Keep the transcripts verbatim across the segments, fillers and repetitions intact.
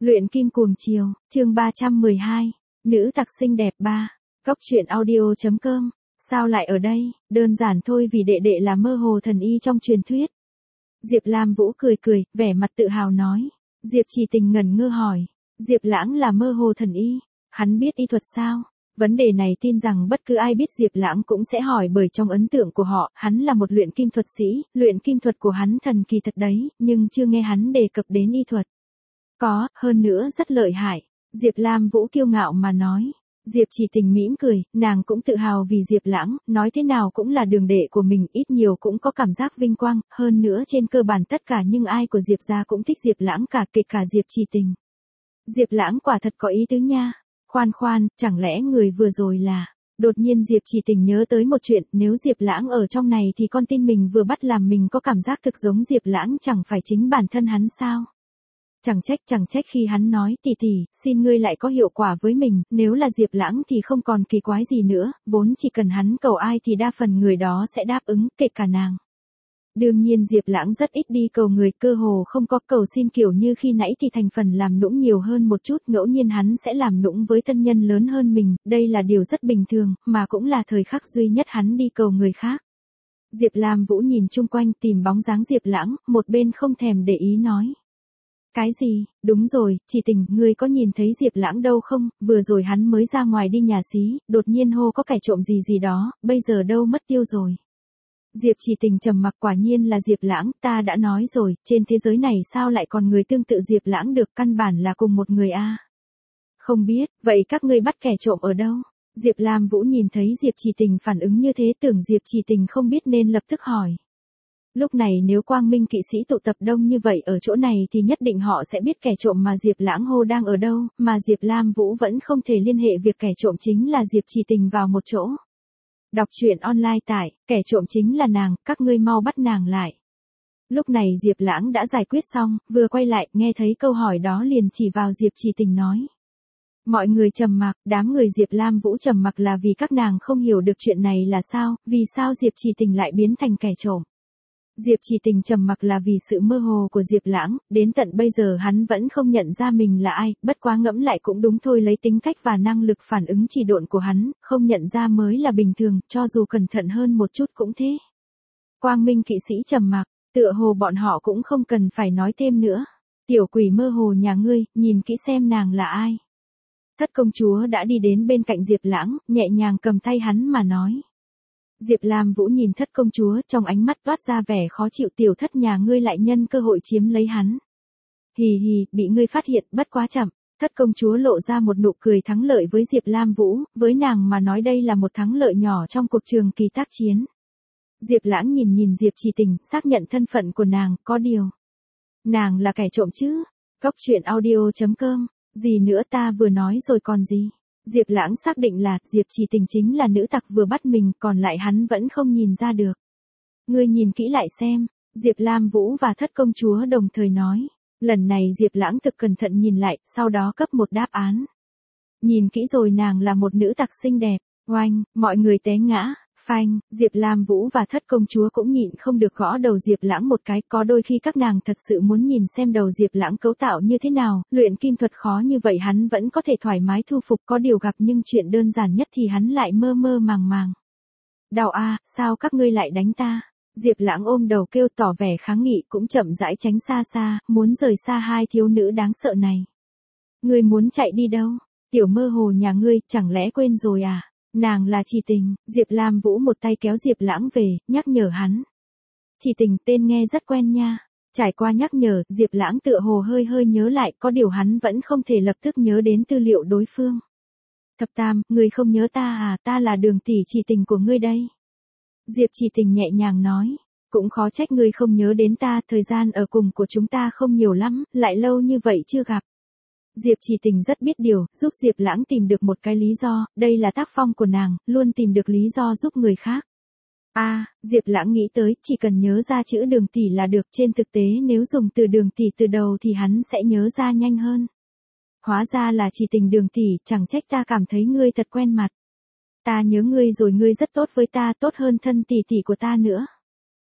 Luyện kim cuồng chiều, chương ba trăm mười hai, nữ tặc xinh đẹp ba, cốc truyện audio chấm com, sao lại ở đây, đơn giản thôi vì đệ đệ là mơ hồ thần y trong truyền thuyết. Diệp Lam Vũ cười cười, vẻ mặt tự hào nói. Diệp Trì Tình ngẩn ngơ hỏi, Diệp Lãng là mơ hồ thần y, hắn biết y thuật sao? Vấn đề này tin rằng bất cứ ai biết Diệp Lãng cũng sẽ hỏi bởi trong ấn tượng của họ, hắn là một luyện kim thuật sĩ, luyện kim thuật của hắn thần kỳ thật đấy, nhưng chưa nghe hắn đề cập đến y thuật. Có, hơn nữa rất lợi hại. Diệp Lam Vũ kiêu ngạo mà nói. Diệp Trì Tình mỉm cười, nàng cũng tự hào vì Diệp Lãng, nói thế nào cũng là đường đệ của mình, ít nhiều cũng có cảm giác vinh quang, hơn nữa trên cơ bản tất cả nhưng ai của Diệp gia cũng thích Diệp Lãng cả, kể cả Diệp Trì Tình. Diệp Lãng quả thật có ý tứ nha. Khoan khoan, chẳng lẽ người vừa rồi là... Đột nhiên Diệp Trì Tình nhớ tới một chuyện, nếu Diệp Lãng ở trong này thì con tin mình vừa bắt làm mình có cảm giác thực giống Diệp Lãng chẳng phải chính bản thân hắn sao? Chẳng trách chẳng trách khi hắn nói tỷ tỷ, xin ngươi lại có hiệu quả với mình, nếu là Diệp Lãng thì không còn kỳ quái gì nữa, vốn chỉ cần hắn cầu ai thì đa phần người đó sẽ đáp ứng, kể cả nàng. Đương nhiên Diệp Lãng rất ít đi cầu người, cơ hồ không có cầu xin kiểu như khi nãy thì thành phần làm nũng nhiều hơn một chút, ngẫu nhiên hắn sẽ làm nũng với thân nhân lớn hơn mình, đây là điều rất bình thường, mà cũng là thời khắc duy nhất hắn đi cầu người khác. Diệp Lam Vũ nhìn chung quanh tìm bóng dáng Diệp Lãng, một bên không thèm để ý nói. Cái gì, đúng rồi, Trì Tình, ngươi có nhìn thấy Diệp Lãng đâu không, vừa rồi hắn mới ra ngoài đi nhà xí, đột nhiên hô có kẻ trộm gì gì đó, bây giờ đâu mất tiêu rồi. Diệp Trì Tình trầm mặc, quả nhiên là Diệp Lãng, ta đã nói rồi, trên thế giới này sao lại còn người tương tự Diệp Lãng được, căn bản là cùng một người a. Không biết, vậy các ngươi bắt kẻ trộm ở đâu? Diệp Lam Vũ nhìn thấy Diệp Trì Tình phản ứng như thế tưởng Diệp Trì Tình không biết nên lập tức hỏi. Lúc này nếu Quang Minh kỵ sĩ tụ tập đông như vậy ở chỗ này thì nhất định họ sẽ biết kẻ trộm mà Diệp Lãng hô đang ở đâu, mà Diệp Lam Vũ vẫn không thể liên hệ việc kẻ trộm chính là Diệp Trì Tình vào một chỗ. Đọc truyện online tại, kẻ trộm chính là nàng, các ngươi mau bắt nàng lại. Lúc này Diệp Lãng đã giải quyết xong, vừa quay lại, nghe thấy câu hỏi đó liền chỉ vào Diệp Trì Tình nói. Mọi người trầm mặc, đám người Diệp Lam Vũ trầm mặc là vì các nàng không hiểu được chuyện này là sao, vì sao Diệp Trì Tình lại biến thành kẻ trộm. Diệp Trì Tình trầm mặc là vì sự mơ hồ của Diệp Lãng, đến tận bây giờ hắn vẫn không nhận ra mình là ai, bất quá ngẫm lại cũng đúng thôi, lấy tính cách và năng lực phản ứng trì độn của hắn, không nhận ra mới là bình thường, cho dù cẩn thận hơn một chút cũng thế. Quang Minh kỵ sĩ trầm mặc, tựa hồ bọn họ cũng không cần phải nói thêm nữa. Tiểu quỷ mơ hồ nhà ngươi, nhìn kỹ xem nàng là ai. Thất công chúa đã đi đến bên cạnh Diệp Lãng, nhẹ nhàng cầm tay hắn mà nói. Diệp Lam Vũ nhìn thất công chúa, trong ánh mắt toát ra vẻ khó chịu, tiểu thất nhà ngươi lại nhân cơ hội chiếm lấy hắn. Hì hì, bị ngươi phát hiện, bất quá chậm. Thất công chúa lộ ra một nụ cười thắng lợi với Diệp Lam Vũ, với nàng mà nói đây là một thắng lợi nhỏ trong cuộc trường kỳ tác chiến. Diệp Lãng nhìn nhìn Diệp Trì Tình, xác nhận thân phận của nàng, có điều. Nàng là kẻ trộm chứ? Cốc truyện audio chấm com, gì nữa ta vừa nói rồi còn gì? Diệp Lãng xác định là Diệp Trì Tình chính là nữ tặc vừa bắt mình, còn lại hắn vẫn không nhìn ra được. Ngươi nhìn kỹ lại xem, Diệp Lam Vũ và thất công chúa đồng thời nói. Lần này Diệp Lãng thực cẩn thận nhìn lại, sau đó cấp một đáp án. Nhìn kỹ rồi, nàng là một nữ tặc xinh đẹp. Oanh, mọi người té ngã. Phanh, Diệp Lam Vũ và thất công chúa cũng nhịn không được gõ đầu Diệp Lãng một cái, có đôi khi các nàng thật sự muốn nhìn xem đầu Diệp Lãng cấu tạo như thế nào, luyện kim thuật khó như vậy hắn vẫn có thể thoải mái thu phục, có điều gặp nhưng chuyện đơn giản nhất thì hắn lại mơ mơ màng màng. Đau a, sao các ngươi lại đánh ta? Diệp Lãng ôm đầu kêu tỏ vẻ kháng nghị, cũng chậm rãi tránh xa xa, muốn rời xa hai thiếu nữ đáng sợ này. Ngươi muốn chạy đi đâu? Tiểu mơ hồ nhà ngươi, chẳng lẽ quên rồi à? Nàng là Trì Tình. Diệp Lam Vũ một tay kéo Diệp Lãng về, nhắc nhở hắn. Trì Tình, tên nghe rất quen nha. Trải qua nhắc nhở, Diệp Lãng tựa hồ hơi hơi nhớ lại, có điều hắn vẫn không thể lập tức nhớ đến tư liệu đối phương. Thập Tam, ngươi không nhớ ta à, ta là Đường tỷ Trì Tình của ngươi đây. Diệp Trì Tình nhẹ nhàng nói, cũng khó trách ngươi không nhớ đến ta, thời gian ở cùng của chúng ta không nhiều lắm, lại lâu như vậy chưa gặp. Diệp Trì Tình rất biết điều, giúp Diệp Lãng tìm được một cái lý do, đây là tác phong của nàng, luôn tìm được lý do giúp người khác. A, à, Diệp Lãng nghĩ tới, chỉ cần nhớ ra chữ Đường tỷ là được, trên thực tế nếu dùng từ Đường tỷ từ đầu thì hắn sẽ nhớ ra nhanh hơn. Hóa ra là Trì Tình Đường tỷ, chẳng trách ta cảm thấy ngươi thật quen mặt. Ta nhớ ngươi rồi, ngươi rất tốt với ta, tốt hơn thân tỷ tỷ của ta nữa.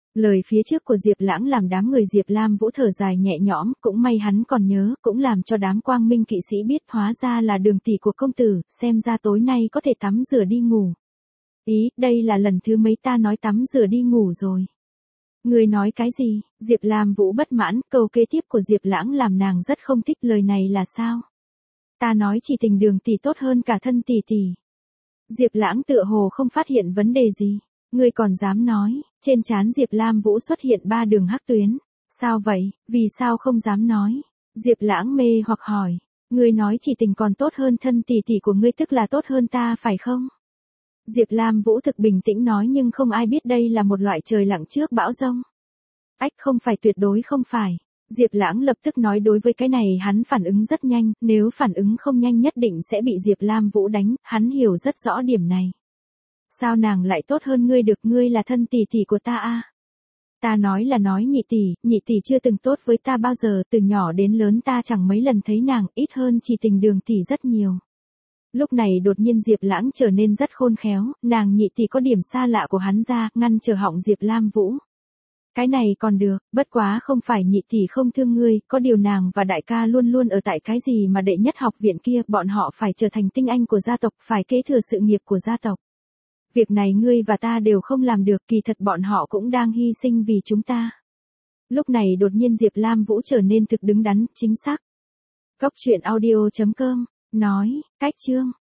Lời phía trước của Diệp Lãng làm đám người Diệp Lam Vũ thở dài nhẹ nhõm, cũng may hắn còn nhớ, cũng làm cho đám quang minh kỵ sĩ biết hóa ra là Đường tỷ của công tử, xem ra tối nay có thể tắm rửa đi ngủ. Ý, đây là lần thứ mấy ta nói tắm rửa đi ngủ rồi. Người nói cái gì? Diệp Lam Vũ bất mãn, câu kế tiếp của Diệp Lãng làm nàng rất không thích, lời này là sao? Ta nói chỉ tình Đường tỷ tốt hơn cả thân tỷ tỷ. Diệp Lãng tựa hồ không phát hiện vấn đề gì. Ngươi còn dám nói? Trên trán Diệp Lam Vũ xuất hiện ba đường hắc tuyến. Sao vậy? Vì sao không dám nói? Diệp Lãng mê hoặc hỏi. Ngươi nói chỉ tình còn tốt hơn thân tỷ tỷ của ngươi, tức là tốt hơn ta phải không? Diệp Lam Vũ thực bình tĩnh nói, nhưng không ai biết đây là một loại trời lặng trước bão giông. Ách, không phải, tuyệt đối không phải. Diệp Lãng lập tức nói, đối với cái này hắn phản ứng rất nhanh, nếu phản ứng không nhanh nhất định sẽ bị Diệp Lam Vũ đánh, hắn hiểu rất rõ điểm này. Sao nàng lại tốt hơn ngươi được, ngươi là thân tỷ tỷ của ta a. Ta nói là nói nhị tỷ, nhị tỷ chưa từng tốt với ta bao giờ, từ nhỏ đến lớn ta chẳng mấy lần thấy nàng, ít hơn chỉ tình Đường tỷ rất nhiều. Lúc này đột nhiên Diệp Lãng trở nên rất khôn khéo, nàng nhị tỷ có điểm xa lạ của hắn ra, ngăn trở họng Diệp Lam Vũ. Cái này còn được, bất quá không phải nhị tỷ không thương ngươi, có điều nàng và đại ca luôn luôn ở tại cái gì mà đệ nhất học viện kia, bọn họ phải trở thành tinh anh của gia tộc, phải kế thừa sự nghiệp của gia tộc. Việc này ngươi và ta đều không làm được, kỳ thật bọn họ cũng đang hy sinh vì chúng ta. Lúc này đột nhiên Diệp Lam Vũ trở nên thực đứng đắn, chính xác. Cốc truyện audio chấm com nói, cách chương